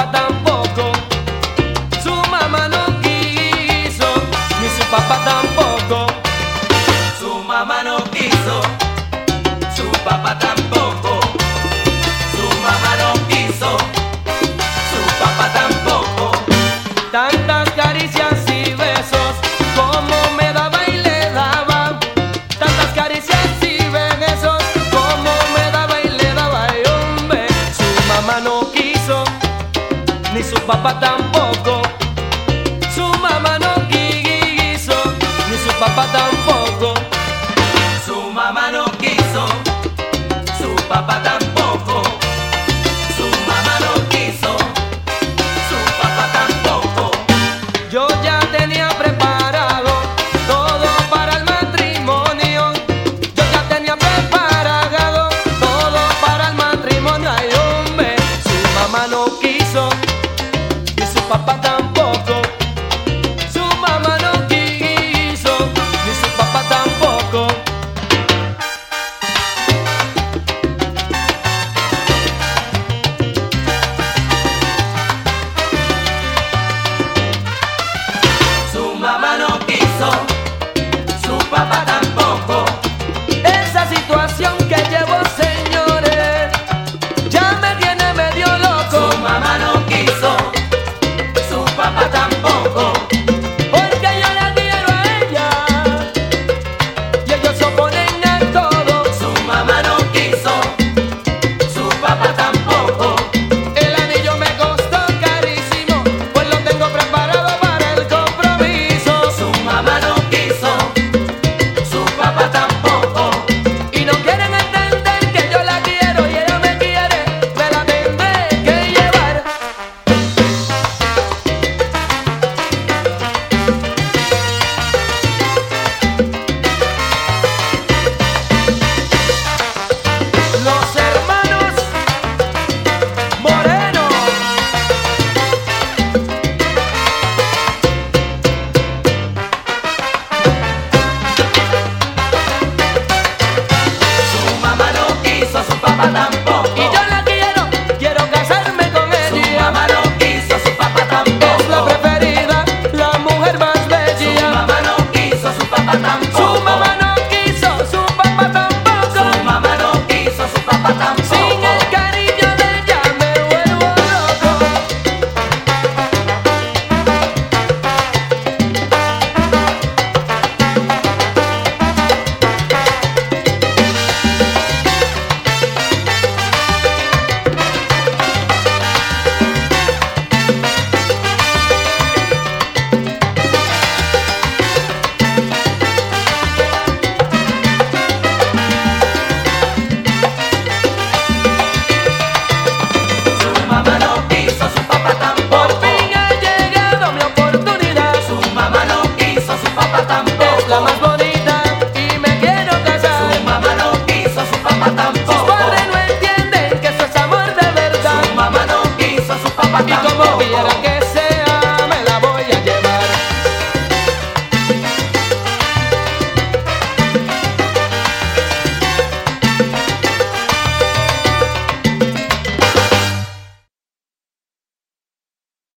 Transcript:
papá tampoco. Su mamá no quiso, ni su papá tampoco. Su mamá no quiso, su papá tampoco. Su mamá no quiso, su papá tampoco. Tantas caricias y besos como me daba y le daba. Tantas caricias y besos como me daba y le daba. Y hombre, su mamá no quiso, ni su papá tampoco. Su mamá no quiso, ni su papá tampoco. Su mamá no quiso, su papá tampoco.